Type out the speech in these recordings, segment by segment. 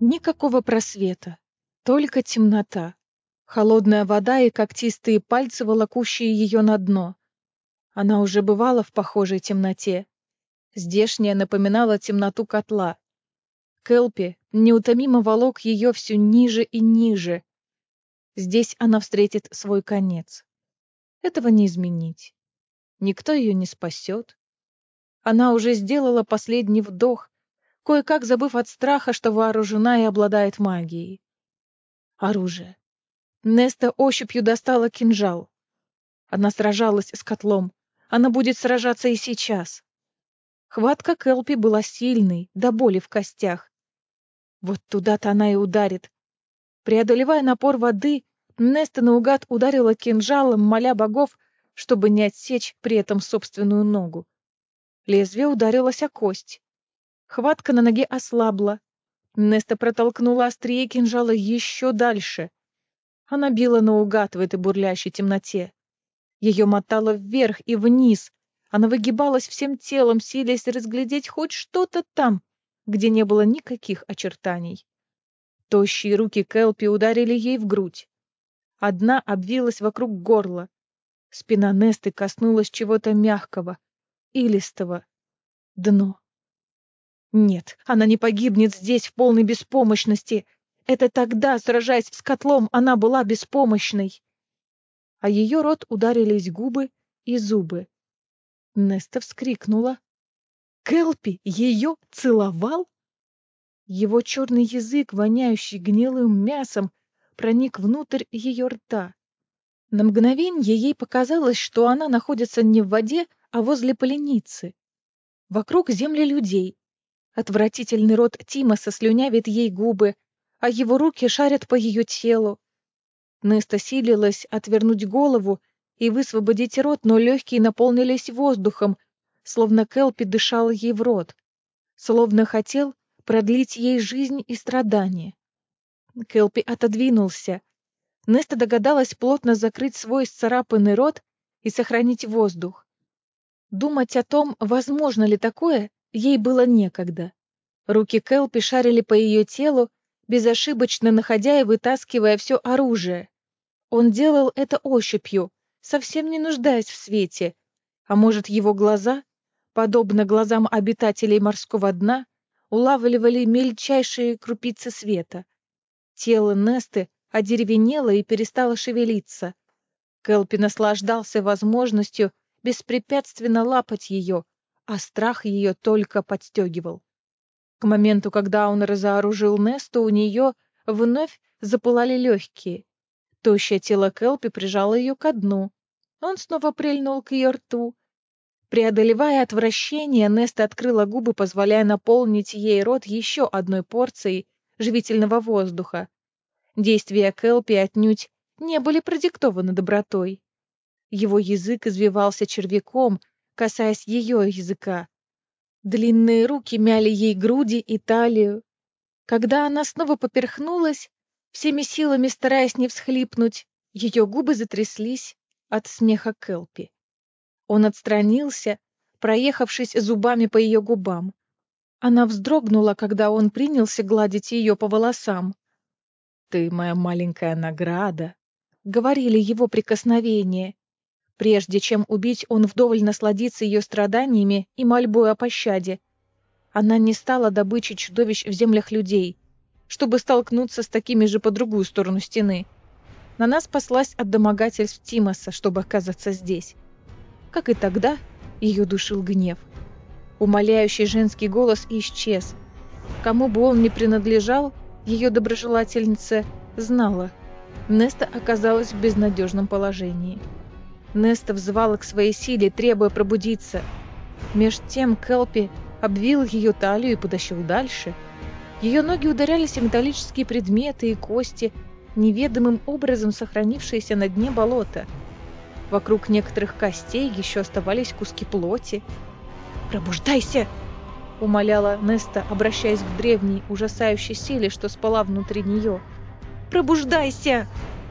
Никакого просвета, только темнота. Холодная вода и когтистые пальцы, волокущие ее на дно. Она уже бывала в похожей темноте. Здешняя напоминала темноту котла. Келпи неутомимо волок ее все ниже и ниже. Здесь она встретит свой конец. Этого не изменить. Никто ее не спасет. Она уже сделала последний вдох, кое-как забыв от страха, что вооружена и обладает магией. Оружие. Неста ощупью достала кинжал. Она сражалась с котлом. Она будет сражаться и сейчас. Хватка Келпи была сильной, до боли в костях. Вот туда-то она и ударит. Преодолевая напор воды, Неста наугад ударила кинжалом, моля богов, чтобы не отсечь при этом собственную ногу. Лезвие ударилось о кость. Хватка на ноге ослабла. Неста протолкнула острие кинжала еще дальше. Она била наугад в этой бурлящей темноте. Ее мотало вверх и вниз. Она выгибалась всем телом, силясь разглядеть хоть что-то там, где не было никаких очертаний. Тощие руки Келпи ударили ей в грудь. Одна обвилась вокруг горла. Спина Несты коснулась чего-то мягкого, илистого. Дно. Нет, она не погибнет здесь в полной беспомощности. Это тогда, сражаясь с котлом, она была беспомощной. А ее рот ударились губы и зубы. Неста вскрикнула. Келпи ее целовал? Его черный язык, воняющий гнилым мясом, проник внутрь ее рта. На мгновенье ей показалось, что она находится не в воде, а возле поленницы. Вокруг земли людей. Отвратительный рот Тимоса слюнявит ей губы, а его руки шарят по ее телу. Неста силилась отвернуть голову и высвободить рот, но легкие наполнились воздухом, словно Келпи дышал ей в рот, словно хотел продлить ей жизнь и страдания. Келпи отодвинулся. Неста догадалась плотно закрыть свой исцарапанный рот и сохранить воздух. Думать о том, возможно ли такое, ей было некогда. Руки Келпи шарили по ее телу, безошибочно находя и вытаскивая все оружие. Он делал это ощупью, совсем не нуждаясь в свете. А может, его глаза, подобно глазам обитателей морского дна, улавливали мельчайшие крупицы света. Тело Несты одеревенело и перестало шевелиться. Келпи наслаждался возможностью беспрепятственно лапать ее, а страх ее только подстегивал. К моменту, когда он разоружил Несту, у нее вновь запылали легкие. Тощее тело Келпи прижало ее ко дну. Он снова прильнул к ее рту. Преодолевая отвращение, Неста открыла губы, позволяя наполнить ей рот еще одной порцией живительного воздуха. Действия Келпи отнюдь не были продиктованы добротой. Его язык извивался червяком, касаясь ее языка. Длинные руки мяли ей груди и талию. Когда она снова поперхнулась, всеми силами стараясь не всхлипнуть, ее губы затряслись от смеха Келпи. Он отстранился, проехавшись зубами по ее губам. Она вздрогнула, когда он принялся гладить ее по волосам. «Ты моя маленькая награда», — говорили его прикосновения. Прежде чем убить, он вдоволь насладится ее страданиями и мольбой о пощаде. Она не стала добычей чудовищ в землях людей, чтобы столкнуться с такими же по другую сторону стены. Она спаслась от домогательств Тимоса, чтобы оказаться здесь. Как и тогда, ее душил гнев. Умоляющий женский голос исчез. Кому бы он ни принадлежал, ее доброжелательница знала. Неста оказалась в безнадежном положении. Неста взывала к своей силе, требуя пробудиться. Меж тем Келпи обвил ее талию и потащил дальше. Ее ноги ударялись о металлические предметы и кости, неведомым образом сохранившиеся на дне болота. Вокруг некоторых костей еще оставались куски плоти. «Пробуждайся!» — умоляла Неста, обращаясь к древней, ужасающей силе, что спала внутри нее. «Пробуждайся!»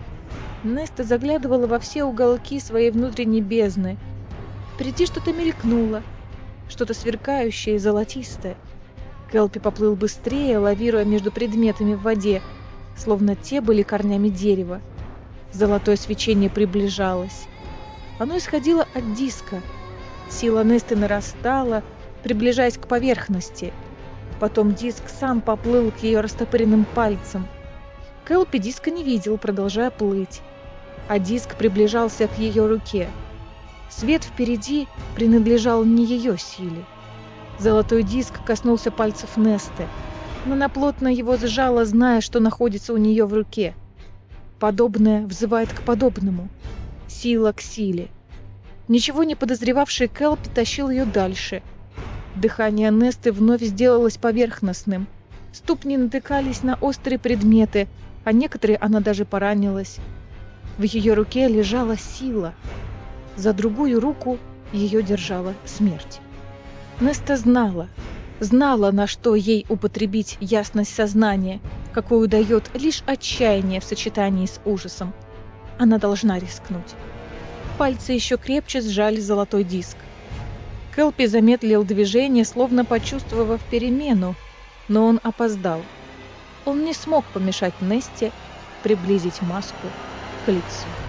Неста заглядывала во все уголки своей внутренней бездны. Впереди что-то мелькнуло, что-то сверкающее и золотистое. Келпи поплыл быстрее, лавируя между предметами в воде, словно те были корнями дерева. Золотое свечение приближалось. Оно исходило от диска. Сила Несты нарастала, приближаясь к поверхности. Потом диск сам поплыл к ее растопыренным пальцам. Келпи диска не видел, продолжая плыть. А диск приближался к ее руке. Свет впереди принадлежал не ее силе. Золотой диск коснулся пальцев Несты, но она плотно его сжала, зная, что находится у нее в руке. Подобное взывает к подобному. Сила к силе. Ничего не подозревавший Келпи тащил ее дальше. Дыхание Несты вновь сделалось поверхностным. Ступни натыкались на острые предметы, а некоторые она даже поранилась. В ее руке лежала сила. За другую руку ее держала смерть. Неста знала, на что ей употребить ясность сознания, какую дает лишь отчаяние в сочетании с ужасом. Она должна рискнуть. Пальцы еще крепче сжали золотой диск. Келпи замедлил движение, словно почувствовав перемену, но он опоздал. Он не смог помешать Несте приблизить маску к лицу.